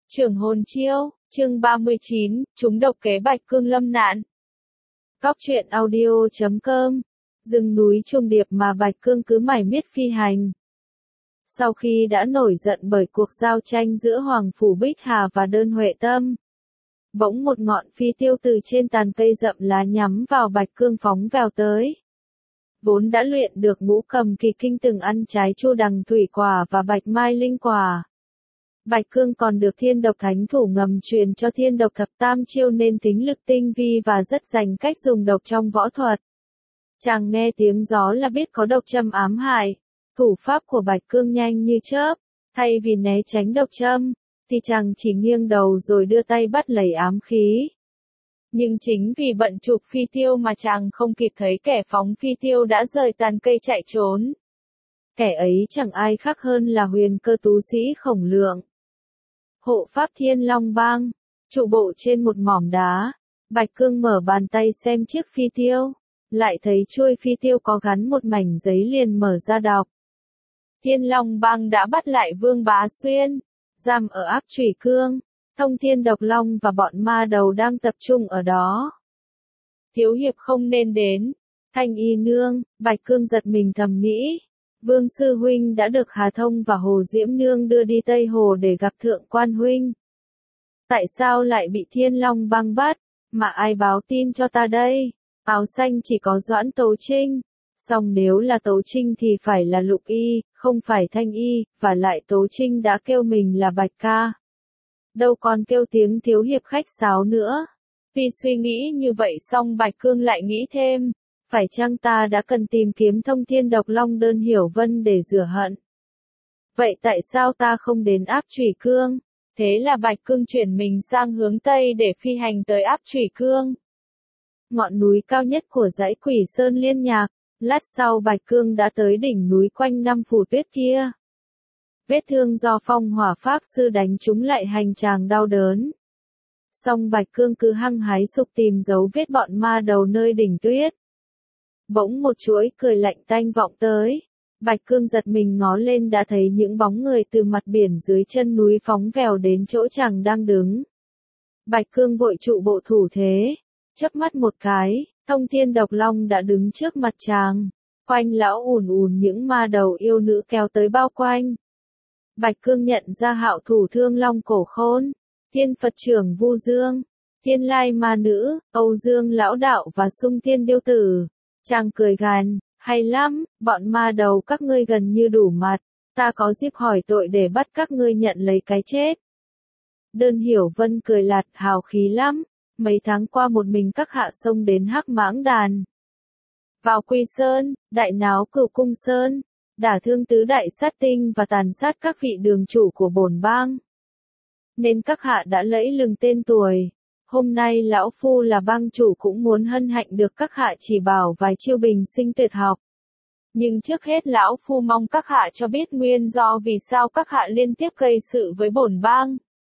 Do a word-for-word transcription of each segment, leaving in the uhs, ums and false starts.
Trưởng hồn chiêu, chương ba mươi chín, chúng độc kế Bạch Cương lâm nạn. Cóc truyện audio chấm com, rừng núi trùng điệp mà Bạch Cương cứ mải miết phi hành. Sau khi đã nổi giận bởi cuộc giao tranh giữa Hoàng Phủ Bích Hà và Đơn Huệ Tâm, bỗng một ngọn phi tiêu từ trên tàn cây rậm lá nhắm vào Bạch Cương phóng vèo tới. Vốn đã luyện được ngũ cầm kỳ kinh từng ăn trái chu đằng thủy quả và bạch mai linh quả. Bạch Cương còn được thiên độc thánh thủ ngầm truyền cho thiên độc thập tam chiêu nên tính lực tinh vi và rất rành cách dùng độc trong võ thuật. Chàng nghe tiếng gió là biết có độc châm ám hại. Thủ pháp của Bạch Cương nhanh như chớp, thay vì né tránh độc châm, thì chàng chỉ nghiêng đầu rồi đưa tay bắt lấy ám khí. Nhưng chính vì bận chụp phi tiêu mà chàng không kịp thấy kẻ phóng phi tiêu đã rời tàn cây chạy trốn. Kẻ ấy chẳng ai khác hơn là huyền cơ tú sĩ Khổng Lượng. Hộ pháp Thiên Long Bang, trụ bộ trên một mỏm đá, Bạch Cương mở bàn tay xem chiếc phi tiêu, lại thấy chuôi phi tiêu có gắn một mảnh giấy liền mở ra đọc. Thiên Long Bang đã bắt lại Vương Bá Xuyên, giam ở áp Chủy Cương, Thông Thiên Độc Long và bọn ma đầu đang tập trung ở đó. Thiếu hiệp không nên đến. Thanh Y Nương, Bạch Cương giật mình thầm nghĩ. Vương Sư Huynh đã được Hà Thông và Hồ Diễm Nương đưa đi Tây Hồ để gặp Thượng Quan Huynh. Tại sao lại bị Thiên Long Bang bắt, mà ai báo tin cho ta đây? Áo xanh chỉ có Doãn Tấu Trinh. Song nếu là Tấu Trinh thì phải là Lục Y, không phải Thanh Y, và lại Tấu Trinh đã kêu mình là Bạch Ca. Đâu còn kêu tiếng thiếu hiệp khách sáo nữa. Vì suy nghĩ như vậy xong Bạch Cương lại nghĩ thêm, phải chăng ta đã cần tìm kiếm Thông Thiên Độc Long Đơn Hiểu Vân để rửa hận? Vậy tại sao ta không đến áp Chủy Cương? Thế là Bạch Cương chuyển mình sang hướng Tây để phi hành tới áp Chủy Cương, ngọn núi cao nhất của dãy Quỷ Sơn Liên Nhạc. Lát sau Bạch Cương đã tới đỉnh núi quanh năm phủ tuyết kia. Vết thương do phong hỏa pháp sư đánh trúng lại hành chàng đau đớn. Song Bạch Cương cứ hăng hái sục tìm dấu vết bọn ma đầu nơi đỉnh tuyết. Bỗng một chuỗi cười lạnh tanh vọng tới. Bạch Cương giật mình ngó lên đã thấy những bóng người từ mặt biển dưới chân núi phóng vèo đến chỗ chàng đang đứng. Bạch Cương vội trụ bộ thủ thế, chớp mắt một cái, Thông Thiên Độc Long đã đứng trước mặt chàng. Quanh lão ùn ùn những ma đầu yêu nữ kéo tới bao quanh. Bạch Cương nhận ra hạo thủ Thương Long Cổ Khôn, Thiên Phật trưởng Vu Dương, Thiên Lai Ma Nữ, Âu Dương Lão Đạo và Sung Thiên Điêu Tử. Chàng cười gằn, hay lắm, bọn ma đầu các ngươi gần như đủ mặt, ta có dịp hỏi tội để bắt các ngươi nhận lấy cái chết. Đơn Hiểu Vân cười lạt, hào khí lắm, mấy tháng qua một mình các hạ xông đến Hắc Mãng Đàn. Vào Quy Sơn, đại náo Cửu Cung Sơn, đả thương tứ đại sát tinh và tàn sát các vị đường chủ của bổn bang. Nên các hạ đã lẫy lừng tên tuổi. Hôm nay lão phu là bang chủ cũng muốn hân hạnh được các hạ chỉ bảo vài chiêu bình sinh tuyệt học. Nhưng trước hết lão phu mong các hạ cho biết nguyên do vì sao các hạ liên tiếp gây sự với bổn bang.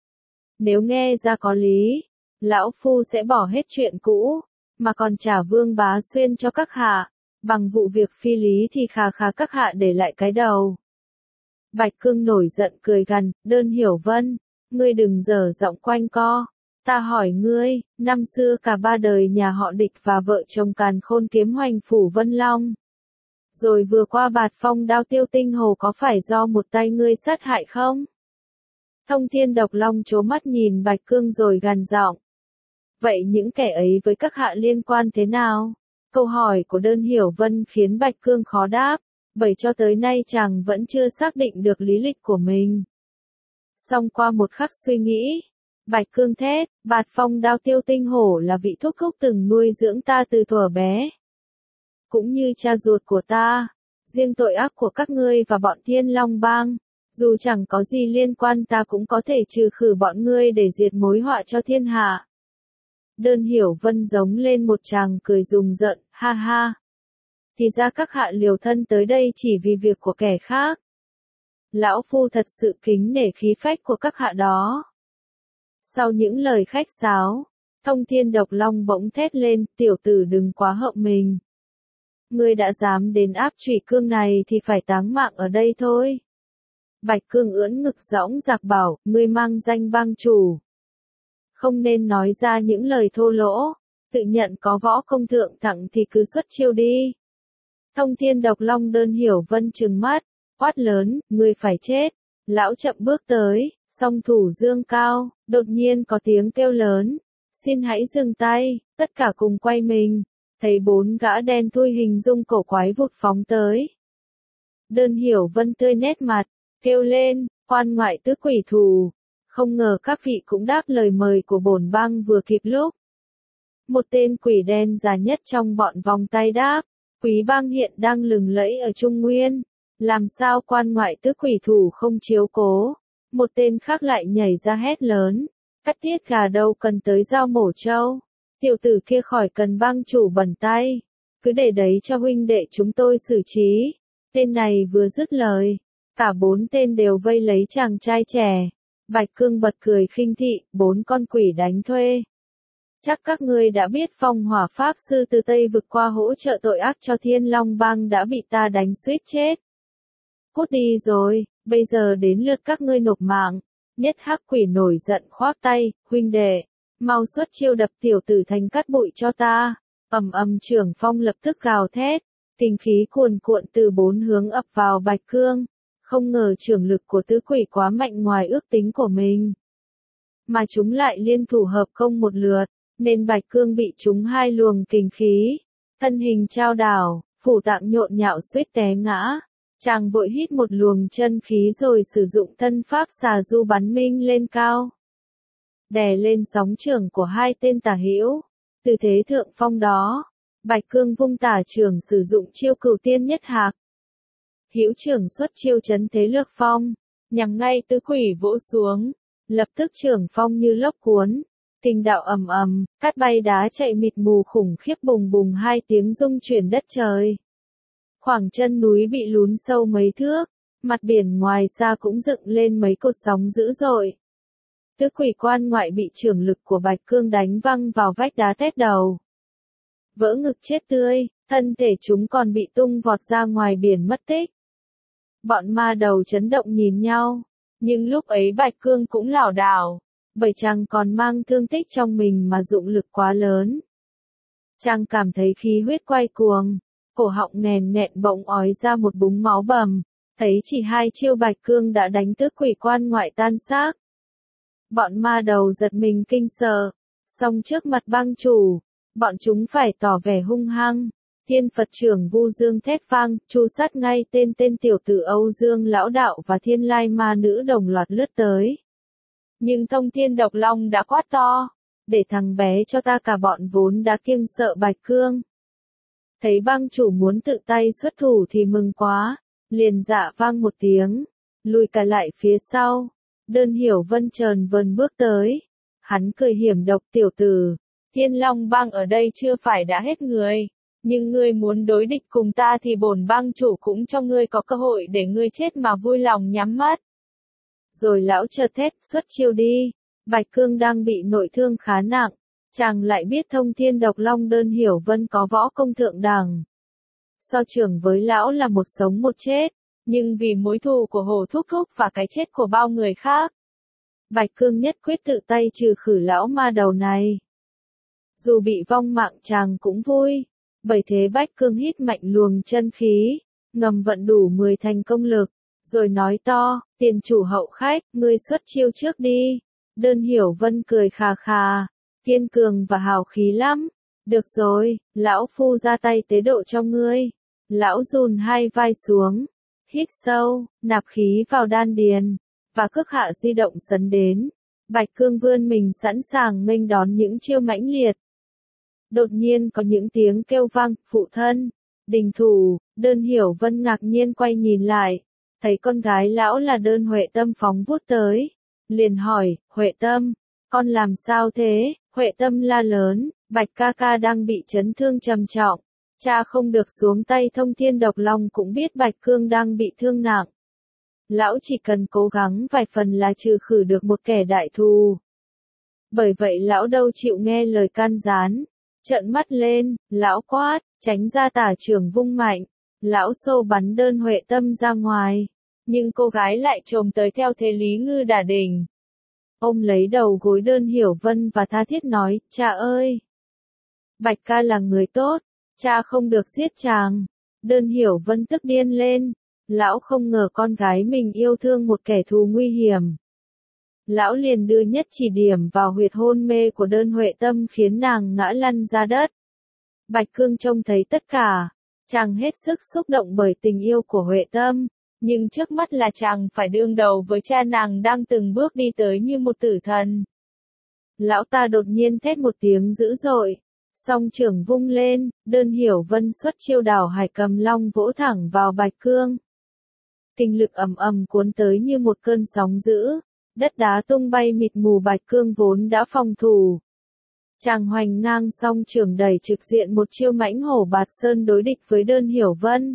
Nếu nghe ra có lý, lão phu sẽ bỏ hết chuyện cũ, mà còn trả Vương Bá Xuyên cho các hạ. Bằng vụ việc phi lý thì khà khà các hạ để lại cái đầu. Bạch Cương nổi giận cười gằn, Đơn Hiểu Vân, ngươi đừng dở giọng quanh co. Ta hỏi ngươi, năm xưa cả ba đời nhà họ Địch và vợ chồng Càn Khôn kiếm hoành phủ Vân Long. Rồi vừa qua Bạt Phong đao Tiêu Tinh Hồ có phải do một tay ngươi sát hại không? Thông Thiên Độc Long trố mắt nhìn Bạch Cương rồi gằn giọng. Vậy những kẻ ấy với các hạ liên quan thế nào? Câu hỏi của Đơn Hiểu Vân khiến Bạch Cương khó đáp, bởi cho tới nay chàng vẫn chưa xác định được lý lịch của mình. Song qua một khắc suy nghĩ, Bạch Cương thét, Bạt Phong đao Tiêu Tinh Hổ là vị thúc thúc từng nuôi dưỡng ta từ thuở bé. Cũng như cha ruột của ta, riêng tội ác của các ngươi và bọn Thiên Long Bang, dù chẳng có gì liên quan ta cũng có thể trừ khử bọn ngươi để diệt mối họa cho thiên hạ. Đơn Hiểu Vân giống lên một tràng cười rùng rợn, ha ha. Thì ra các hạ liều thân tới đây chỉ vì việc của kẻ khác. Lão phu thật sự kính nể khí phách của các hạ đó. Sau những lời khách sáo, Thông Thiên Độc Long bỗng thét lên, tiểu tử đừng quá hậm mình. Ngươi đã dám đến áp Chủy Cương này thì phải táng mạng ở đây thôi. Bạch Cương ưỡn ngực dõng dạc bảo, ngươi mang danh bang chủ. Không nên nói ra những lời thô lỗ, tự nhận có võ công thượng thẳng thì cứ xuất chiêu đi. Thông Thiên Độc Long Đơn Hiểu Vân trừng mắt, quát lớn, ngươi phải chết. Lão chậm bước tới, song thủ dương cao, đột nhiên có tiếng kêu lớn, xin hãy dừng tay, tất cả cùng quay mình, thấy bốn gã đen thui hình dung cổ quái vụt phóng tới. Đơn Hiểu Vân tươi nét mặt, kêu lên, quan ngoại tứ quỷ thù, không ngờ các vị cũng đáp lời mời của bổn bang vừa kịp lúc. Một tên quỷ đen già nhất trong bọn vòng tay đáp, quý bang hiện đang lừng lẫy ở Trung Nguyên, làm sao quan ngoại tứ quỷ thủ không chiếu cố. Một tên khác lại nhảy ra hét lớn, cắt tiết gà đâu cần tới dao mổ trâu, tiểu tử kia khỏi cần bang chủ bẩn tay, cứ để đấy cho huynh đệ chúng tôi xử trí. Tên này vừa dứt lời, cả bốn tên đều vây lấy chàng trai trẻ. Bạch Cương bật cười khinh thị, bốn con quỷ đánh thuê. Chắc các ngươi đã biết Phong Hỏa Pháp Sư từ Tây vực qua hỗ trợ tội ác cho Thiên Long Bang đã bị ta đánh suýt chết. Cút đi rồi, bây giờ đến lượt các ngươi nộp mạng. Nhất hắc quỷ nổi giận khoác tay, huynh đệ, mau xuất chiêu đập tiểu tử thành cát bụi cho ta. Ầm ầm trưởng phong lập tức gào thét, kinh khí cuồn cuộn từ bốn hướng ập vào Bạch Cương. Không ngờ trưởng lực của tứ quỷ quá mạnh ngoài ước tính của mình. Mà chúng lại liên thủ hợp công một lượt, nên Bạch Cương bị chúng hai luồng kình khí. Thân hình trao đảo, phủ tạng nhộn nhạo suýt té ngã. Chàng vội hít một luồng chân khí rồi sử dụng thân pháp xà du bắn minh lên cao. Đè lên sóng trưởng của hai tên tả hữu. Từ thế thượng phong đó, Bạch Cương vung tả trưởng sử dụng chiêu cửu tiên nhất hạc. Hữu trưởng xuất chiêu chấn thế lược phong, nhằm ngay tứ quỷ vỗ xuống, lập tức trưởng phong như lốc cuốn, kình đạo ầm ầm, cát bay đá chạy mịt mù khủng khiếp bùng bùng hai tiếng rung chuyển đất trời. Khoảng chân núi bị lún sâu mấy thước, mặt biển ngoài xa cũng dựng lên mấy cột sóng dữ dội. Tứ quỷ quan ngoại bị trưởng lực của Bạch Cương đánh văng vào vách đá tét đầu. Vỡ ngực chết tươi, thân thể chúng còn bị tung vọt ra ngoài biển mất tích. Bọn ma đầu chấn động nhìn nhau, nhưng lúc ấy Bạch Cương cũng lảo đảo, bởi chàng còn mang thương tích trong mình mà dụng lực quá lớn. Chàng cảm thấy khí huyết quay cuồng, cổ họng nghèn nghẹn bỗng ói ra một búng máu bầm, thấy chỉ hai chiêu Bạch Cương đã đánh tứ quỷ quan ngoại tan xác. Bọn ma đầu giật mình kinh sợ, song trước mặt bang chủ, bọn chúng phải tỏ vẻ hung hăng. Thiên Phật trưởng Vu Dương thét vang, tru sát ngay tên tên tiểu tử Âu Dương lão đạo và Thiên Lai ma nữ đồng loạt lướt tới. Nhưng Thông Thiên Độc Long đã quát to, để thằng bé cho ta cả bọn vốn đã kiêng sợ Bạch Cương. Thấy bang chủ muốn tự tay xuất thủ thì mừng quá, liền dạ vang một tiếng, lùi cả lại phía sau. Đơn Hiểu Vân trờn vần bước tới, hắn cười hiểm độc, tiểu tử, Thiên Long Bang ở đây chưa phải đã hết người. Nhưng ngươi muốn đối địch cùng ta thì bổn bang chủ cũng cho ngươi có cơ hội để ngươi chết mà vui lòng nhắm mắt. Rồi lão chợt thét, xuất chiêu đi. Bạch Cương đang bị nội thương khá nặng, chàng lại biết Thông Thiên Độc Long Đơn Hiểu Vân có võ công thượng đẳng. So trưởng với lão là một sống một chết, nhưng vì mối thù của Hồ Thúc Thúc và cái chết của bao người khác, Bạch Cương nhất quyết tự tay trừ khử lão ma đầu này. Dù bị vong mạng chàng cũng vui. Bởi thế Bạch Cương hít mạnh luồng chân khí, ngầm vận đủ mười thành công lực, rồi nói to, tiền chủ hậu khách, ngươi xuất chiêu trước đi. Đơn Hiểu Vân cười khà khà, kiên cường và hào khí lắm. Được rồi, lão phu ra tay tế độ cho ngươi. Lão dùn hai vai xuống, hít sâu, nạp khí vào đan điền, và cước hạ di động sấn đến. Bạch Cương vươn mình sẵn sàng nghênh đón những chiêu mãnh liệt. Đột nhiên có những tiếng kêu vang, phụ thân, đình thủ. Đơn Hiểu Vân ngạc nhiên quay nhìn lại, thấy con gái lão là Đơn Huệ Tâm phóng vút tới, liền hỏi, Huệ Tâm, con làm sao thế? Huệ Tâm la lớn, Bạch ca ca đang bị chấn thương trầm trọng, cha không được xuống tay. Thông Thiên Độc Long cũng biết Bạch Cương đang bị thương nặng. Lão chỉ cần cố gắng vài phần là trừ khử được một kẻ đại thù. Bởi vậy lão đâu chịu nghe lời can gián. Trợn mắt lên, lão quát, tránh ra tả trưởng vung mạnh, lão xô bắn Đơn Huệ Tâm ra ngoài. nhưng cô gái lại trồm tới theo thế Lý Ngư đả đỉnh. Ôm lấy đầu gối Đơn Hiểu Vân và tha thiết nói, cha ơi! Bạch ca là người tốt, cha không được giết chàng. Đơn Hiểu Vân tức điên lên, lão không ngờ con gái mình yêu thương một kẻ thù nguy hiểm. Lão liền đưa nhất chỉ điểm vào huyệt hôn mê của Đơn Huệ Tâm khiến nàng ngã lăn ra đất. Bạch Cương trông thấy tất cả, chàng hết sức xúc động bởi tình yêu của Huệ Tâm, nhưng trước mắt là chàng phải đương đầu với cha nàng đang từng bước đi tới như một tử thần. Lão ta đột nhiên thét một tiếng dữ dội, song trưởng vung lên, Đơn Hiểu Vân xuất chiêu đảo hải cầm long vỗ thẳng vào Bạch Cương. Kinh lực ầm ầm cuốn tới như một cơn sóng dữ, đất đá tung bay mịt mù. Bạch Cương vốn đã phòng thủ. Chàng hoành ngang song trưởng đẩy trực diện một chiêu mãnh hổ bạt sơn đối địch với Đơn Hiểu Vân.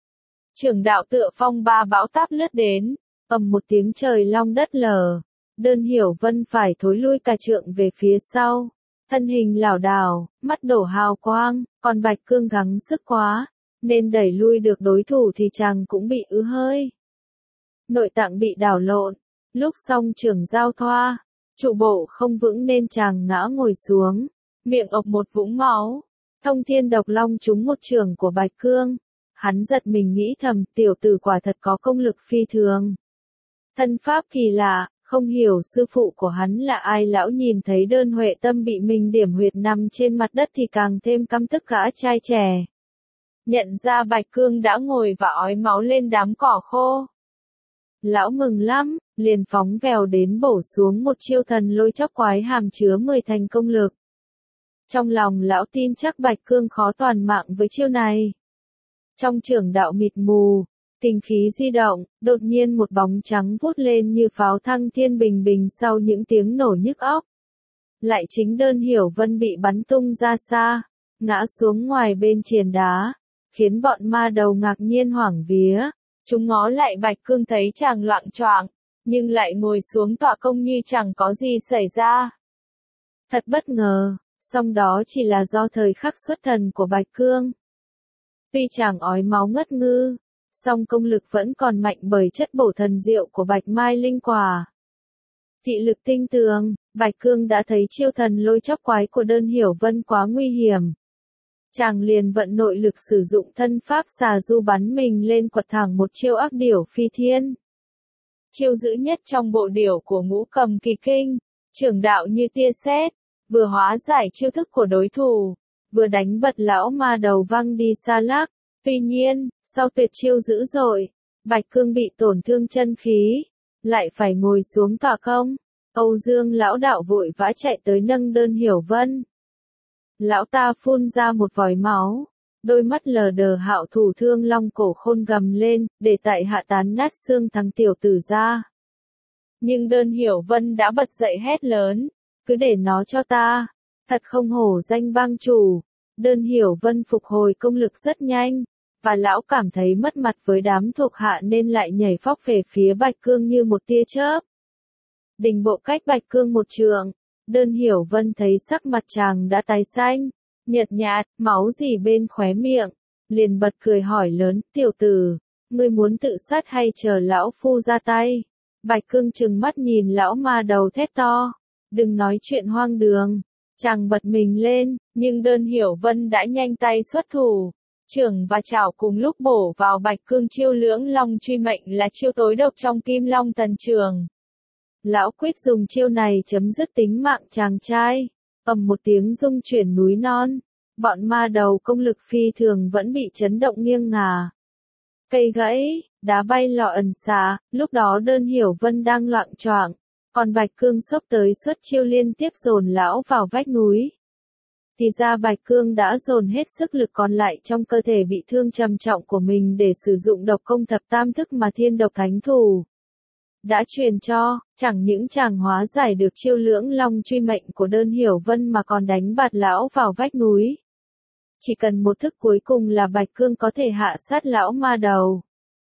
Trưởng đạo tựa phong ba bão táp lướt đến, ầm một tiếng trời long đất lở. Đơn Hiểu Vân phải thối lui cả trượng về phía sau, thân hình lảo đảo, mắt đổ hào quang, còn Bạch Cương gắng sức quá, nên đẩy lui được đối thủ thì chàng cũng bị ứ hơi. Nội tạng bị đảo lộn, lúc song trưởng giao thoa, trụ bộ không vững nên chàng ngã ngồi xuống, miệng ộc một vũng máu. Thông Thiên Độc Long trúng một chưởng của Bạch Cương. Hắn giật mình nghĩ thầm, tiểu tử quả thật có công lực phi thường. Thân pháp kỳ lạ, không hiểu sư phụ của hắn là ai. Lão nhìn thấy Đơn Huệ Tâm bị mình điểm huyệt nằm trên mặt đất thì càng thêm căm tức gã trai trẻ. Nhận ra Bạch Cương đã ngồi và ói máu lên đám cỏ khô. Lão mừng lắm, liền phóng vèo đến bổ xuống một chiêu thần lôi chóc quái hàm chứa mười thành công lực. Trong lòng lão tin chắc Bạch Cương khó toàn mạng với chiêu này. Trong chưởng đạo mịt mù, kinh khí di động, đột nhiên một bóng trắng vút lên như pháo thăng thiên bình bình sau những tiếng nổ nhức óc. Lại chính Đơn Hiểu Vân bị bắn tung ra xa, ngã xuống ngoài bên triền đá, khiến bọn ma đầu ngạc nhiên hoảng vía. Chúng ngó lại Bạch Cương thấy chàng loạng choạng, nhưng lại ngồi xuống tọa công như chẳng có gì xảy ra. Thật bất ngờ, song đó chỉ là do thời khắc xuất thần của Bạch Cương. Tuy chàng ói máu ngất ngư, song công lực vẫn còn mạnh bởi chất bổ thần diệu của Bạch Mai Linh Quả. Thị lực tinh tường, Bạch Cương đã thấy chiêu thần lôi chóc quái của Đơn Hiểu Vân quá nguy hiểm. Chàng liền vận nội lực sử dụng thân pháp xà du bắn mình lên quật thẳng một chiêu ác điểu phi thiên. Chiêu dữ nhất trong bộ điểu của Ngũ Cầm Kỳ Kinh, trưởng đạo như tia sét, vừa hóa giải chiêu thức của đối thủ, vừa đánh bật lão ma đầu văng đi xa lắc. Tuy nhiên, sau tuyệt chiêu dữ dội, Bạch Cương bị tổn thương chân khí, lại phải ngồi xuống tọa công. Âu Dương lão đạo vội vã chạy tới nâng Đơn Hiểu Vân. Lão ta phun ra một vòi máu, đôi mắt lờ đờ. Hạo thủ Thương Long cổ khôn gầm lên, để tại hạ tán nát xương thằng tiểu tử ra. Nhưng Đơn Hiểu Vân đã bật dậy hét lớn, cứ để nó cho ta, thật không hổ danh bang chủ. Đơn Hiểu Vân phục hồi công lực rất nhanh, và lão cảm thấy mất mặt với đám thuộc hạ nên lại nhảy phóc về phía Bạch Cương như một tia chớp. Đình bộ cách Bạch Cương một trượng, Đơn Hiểu Vân thấy sắc mặt chàng đã tái xanh, nhợt nhạt, máu rỉ bên khóe miệng, liền bật cười hỏi lớn, tiểu tử, ngươi muốn tự sát hay chờ lão phu ra tay? Bạch Cương trừng mắt nhìn lão ma đầu thét to, đừng nói chuyện hoang đường. Chàng bật mình lên, nhưng Đơn Hiểu Vân đã nhanh tay xuất thủ. Chưởng và chảo cùng lúc bổ vào Bạch Cương. Chiêu Lưỡng Long Truy Mệnh là chiêu tối độc trong Kim Long Thần Trường. Lão quyết dùng chiêu này chấm dứt tính mạng chàng trai. Ầm một tiếng rung chuyển núi non, bọn ma đầu công lực phi thường vẫn bị chấn động nghiêng ngả. Cây gãy, đá bay lọ ẩn xạ, lúc đó Đơn Hiểu Vân đang loạng choạng, còn Bạch Cương xốc tới xuất chiêu liên tiếp dồn lão vào vách núi. Thì ra Bạch Cương đã dồn hết sức lực còn lại trong cơ thể bị thương trầm trọng của mình để sử dụng độc công thập tam thức mà Thiên Độc Thánh Thủ đã truyền cho. Chẳng những chàng hóa giải được chiêu Lưỡng Long Truy Mệnh của Đơn Hiểu Vân mà còn đánh bạt lão vào vách núi. Chỉ cần một thức cuối cùng là Bạch Cương có thể hạ sát lão ma đầu.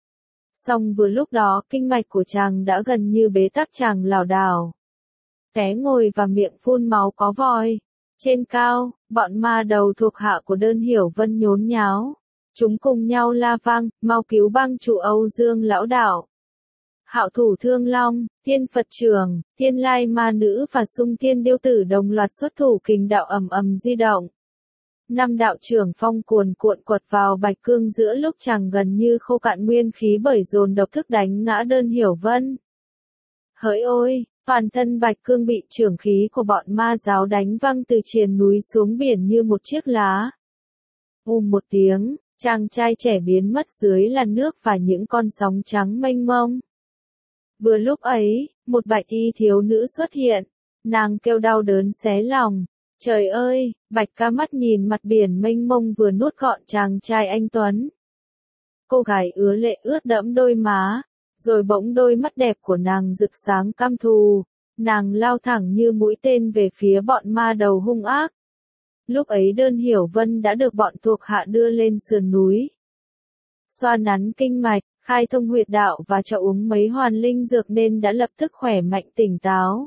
Song vừa lúc đó kinh mạch của chàng đã gần như bế tắc, chàng lảo đảo té ngồi và miệng phun máu có vòi. Trên cao, bọn ma đầu thuộc hạ của Đơn Hiểu Vân nhốn nháo. Chúng cùng nhau la vang, mau cứu bang chủ Âu Dương lão đạo. Hạo thủ thương long, thiên Phật trưởng, thiên lai ma nữ và xung thiên điêu tử đồng loạt xuất thủ kình đạo ầm ầm di động. Năm đạo trưởng phong cuồn cuộn quật vào Bạch Cương giữa lúc chàng gần như khô cạn nguyên khí bởi dồn độc thức đánh ngã Đơn Hiểu Vân. Hỡi ôi, toàn thân Bạch Cương bị trưởng khí của bọn ma giáo đánh văng từ triền núi xuống biển như một chiếc lá. Ùm một tiếng, chàng trai trẻ biến mất dưới làn nước và những con sóng trắng mênh mông. Vừa lúc ấy, một bạch y thiếu nữ xuất hiện, nàng kêu đau đớn xé lòng. Trời ơi, Bạch ca mắt nhìn mặt biển mênh mông vừa nuốt gọn chàng trai anh tuấn. Cô gái ứa lệ ướt đẫm đôi má, rồi bỗng đôi mắt đẹp của nàng rực sáng căm thù, nàng lao thẳng như mũi tên về phía bọn ma đầu hung ác. Lúc ấy Đơn Hiểu Vân đã được bọn thuộc hạ đưa lên sườn núi. Xoa nắn kinh mạch, khai thông huyệt đạo và cho uống mấy hoàn linh dược nên đã lập tức khỏe mạnh tỉnh táo.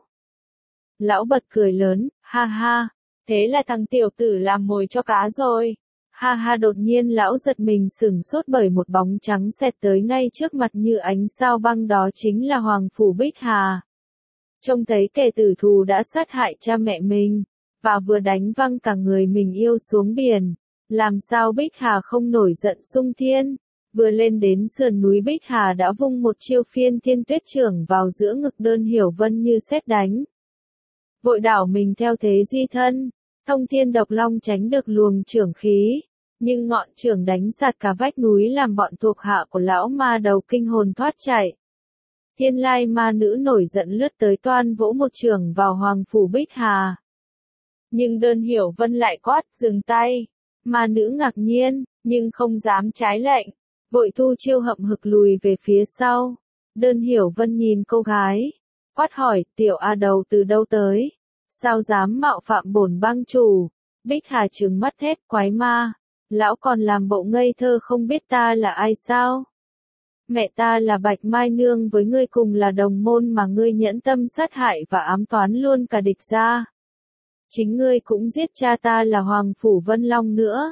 Lão bật cười lớn, ha ha, thế là thằng tiểu tử làm mồi cho cá rồi. Ha ha đột nhiên lão giật mình sửng sốt bởi một bóng trắng xẹt tới ngay trước mặt như ánh sao băng, đó chính là Hoàng Phủ Bích Hà. Trông thấy kẻ tử thù đã sát hại cha mẹ mình, và vừa đánh văng cả người mình yêu xuống biển, làm sao Bích Hà không nổi giận sung thiên. Vừa lên đến sườn núi Bích Hà đã vung một chiêu phiên thiên tuyết trưởng vào giữa ngực Đơn Hiểu Vân như sét đánh. Vội đảo mình theo thế di thân, thông thiên độc long tránh được luồng trưởng khí, nhưng ngọn trưởng đánh sạt cả vách núi làm bọn thuộc hạ của lão ma đầu kinh hồn thoát chạy. Thiên lai ma nữ nổi giận lướt tới toan vỗ một trưởng vào Hoàng Phủ Bích Hà. Nhưng Đơn Hiểu Vân lại quát, dừng tay. Ma nữ ngạc nhiên, nhưng không dám trái lệnh, vội thu chiêu hậm hực lùi về phía sau. Đơn Hiểu Vân nhìn cô gái, quát hỏi, tiểu a đầu từ đâu tới? Sao dám mạo phạm bổn bang chủ? Bích Hà trừng mắt thét, quái ma, lão còn làm bộ ngây thơ không biết ta là ai sao? Mẹ ta là Bạch Mai Nương, với ngươi cùng là đồng môn mà ngươi nhẫn tâm sát hại và ám toán luôn cả địch gia. Chính ngươi cũng giết cha ta là Hoàng Phủ Vân Long nữa.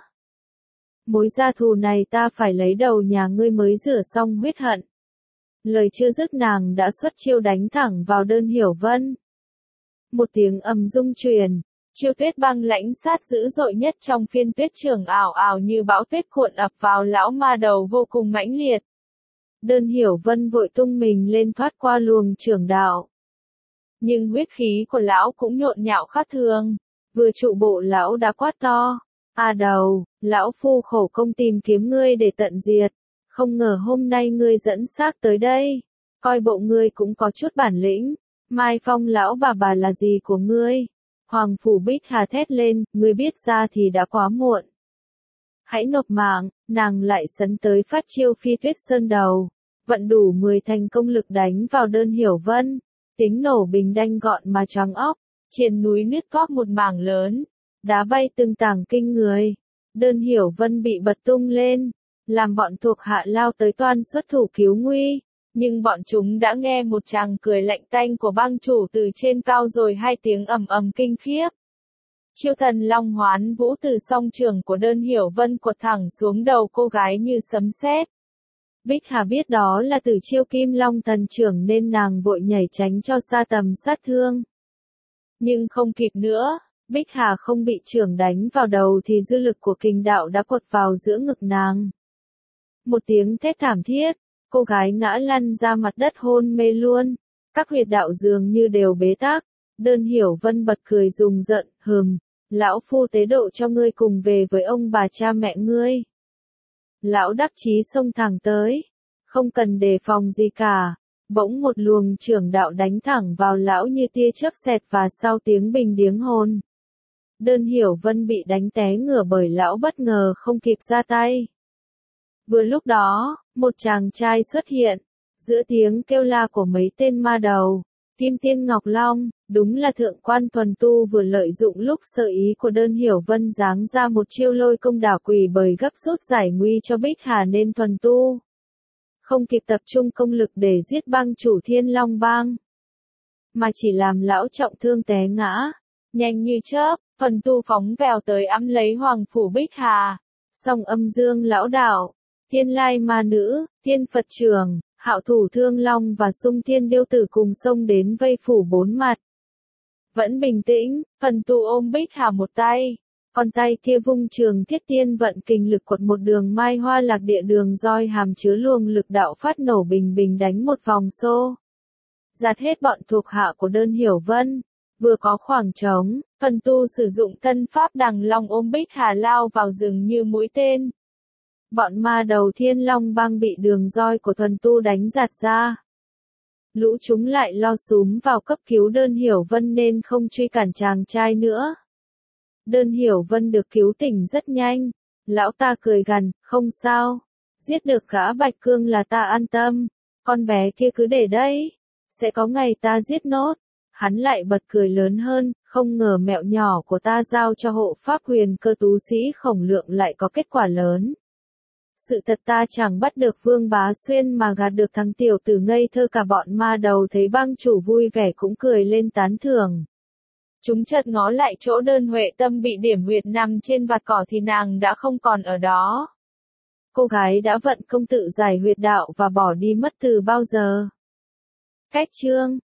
Mối gia thù này ta phải lấy đầu nhà ngươi mới rửa xong huyết hận. Lời chưa dứt nàng đã xuất chiêu đánh thẳng vào Đơn Hiểu Vân. Một tiếng ầm rung truyền, chiêu tuyết băng lãnh sát dữ dội nhất trong phiên tuyết trưởng ảo ảo như bão tuyết cuộn ập vào lão ma đầu vô cùng mãnh liệt. Đơn Hiểu Vân vội tung mình lên thoát qua luồng trưởng đạo. Nhưng huyết khí của lão cũng nhộn nhạo khác thường, vừa trụ bộ lão đã quát to. A đầu, lão phu khổ công tìm kiếm ngươi để tận diệt, không ngờ hôm nay ngươi dẫn xác tới đây, coi bộ ngươi cũng có chút bản lĩnh, Mai Phong lão bà bà là gì của ngươi? Hoàng Phủ Bích Hà thét lên, ngươi biết ra thì đã quá muộn. Hãy nộp mạng, nàng lại sấn tới phát chiêu phi tuyết sơn đầu, vận đủ mười thành công lực đánh vào Đơn Hiểu Vân, tiếng nổ bình đanh gọn mà choáng óc, triền núi nứt toác một mảng lớn. Đá bay từng tảng kinh người, Đơn Hiểu Vân bị bật tung lên, làm bọn thuộc hạ lao tới toan xuất thủ cứu nguy, nhưng bọn chúng đã nghe một tràng cười lạnh tanh của bang chủ từ trên cao rồi hai tiếng ầm ầm kinh khiếp. Chiêu thần long hoán vũ từ song trường của Đơn Hiểu Vân quật thẳng xuống đầu cô gái như sấm sét. Bích Hà biết đó là từ chiêu kim long thần trưởng nên nàng vội nhảy tránh cho xa tầm sát thương. Nhưng không kịp nữa. Bích Hà không bị trưởng đánh vào đầu thì dư lực của kình đạo đã quật vào giữa ngực nàng. Một tiếng thét thảm thiết, cô gái ngã lăn ra mặt đất hôn mê luôn, các huyệt đạo dường như đều bế tắc. Đơn Hiểu Vân bật cười rùng rợn, hừm, lão phu tế độ cho ngươi cùng về với ông bà cha mẹ ngươi. Lão đắc chí xông thẳng tới, không cần đề phòng gì cả. Bỗng một luồng trưởng đạo đánh thẳng vào lão như tia chớp xẹt và sau tiếng bình điếng hồn. Đơn Hiểu Vân bị đánh té ngửa bởi lão bất ngờ không kịp ra tay. Vừa lúc đó, một chàng trai xuất hiện, giữa tiếng kêu la của mấy tên ma đầu, Kim Tiên Ngọc Long, đúng là thượng quan thuần tu vừa lợi dụng lúc sợ ý của Đơn Hiểu Vân giáng ra một chiêu lôi công đảo quỷ bởi gấp rút giải nguy cho Bích Hà nên thuần tu không kịp tập trung công lực để giết bang chủ Thiên Long Bang, mà chỉ làm lão trọng thương té ngã. Nhanh như chớp, thuần tu phóng vèo tới ẵm lấy Hoàng Phủ Bích Hà. Song âm dương lão đạo, thiên lai ma nữ, thiên Phật trưởng, Hạo Thủ Thương Long và Xung Thiên Điêu Tử cùng xông đến vây phủ bốn mặt. Vẫn bình tĩnh, Phần Tu ôm Bích Hà một tay, còn tay kia vung trường thiết tiên vận kình lực quật một đường mai hoa lạc địa đường roi hàm chứa luồng lực đạo phát nổ bình bình đánh một vòng xô. Giạt hết bọn thuộc hạ của Đơn Hiểu Vân, vừa có khoảng trống, Phần Tu sử dụng thân pháp đằng long ôm Bích Hà lao vào rừng như mũi tên. Bọn ma đầu Thiên Long bang bị đường roi của Thuần Tu đánh giạt ra. Lũ chúng lại lo súm vào cấp cứu Đơn Hiểu Vân nên không truy cản chàng trai nữa. Đơn Hiểu Vân được cứu tỉnh rất nhanh. Lão ta cười gằn, không sao. Giết được gã Bạch Cương là ta an tâm. Con bé kia cứ để đấy. Sẽ có ngày ta giết nốt. Hắn lại bật cười lớn hơn, không ngờ mẹo nhỏ của ta giao cho hộ pháp huyền cơ tú sĩ Khổng Lượng lại có kết quả lớn. Sự thật ta chẳng bắt được Vương Bá Xuyên mà gạt được thằng tiểu tử ngây thơ. Cả bọn ma đầu thấy bang chủ vui vẻ cũng cười lên tán thưởng. Chúng chợt ngó lại chỗ Đơn Huệ Tâm bị điểm huyệt nằm trên vạt cỏ thì nàng đã không còn ở đó. Cô gái đã vận công tự giải huyệt đạo và bỏ đi mất từ bao giờ. Cách chương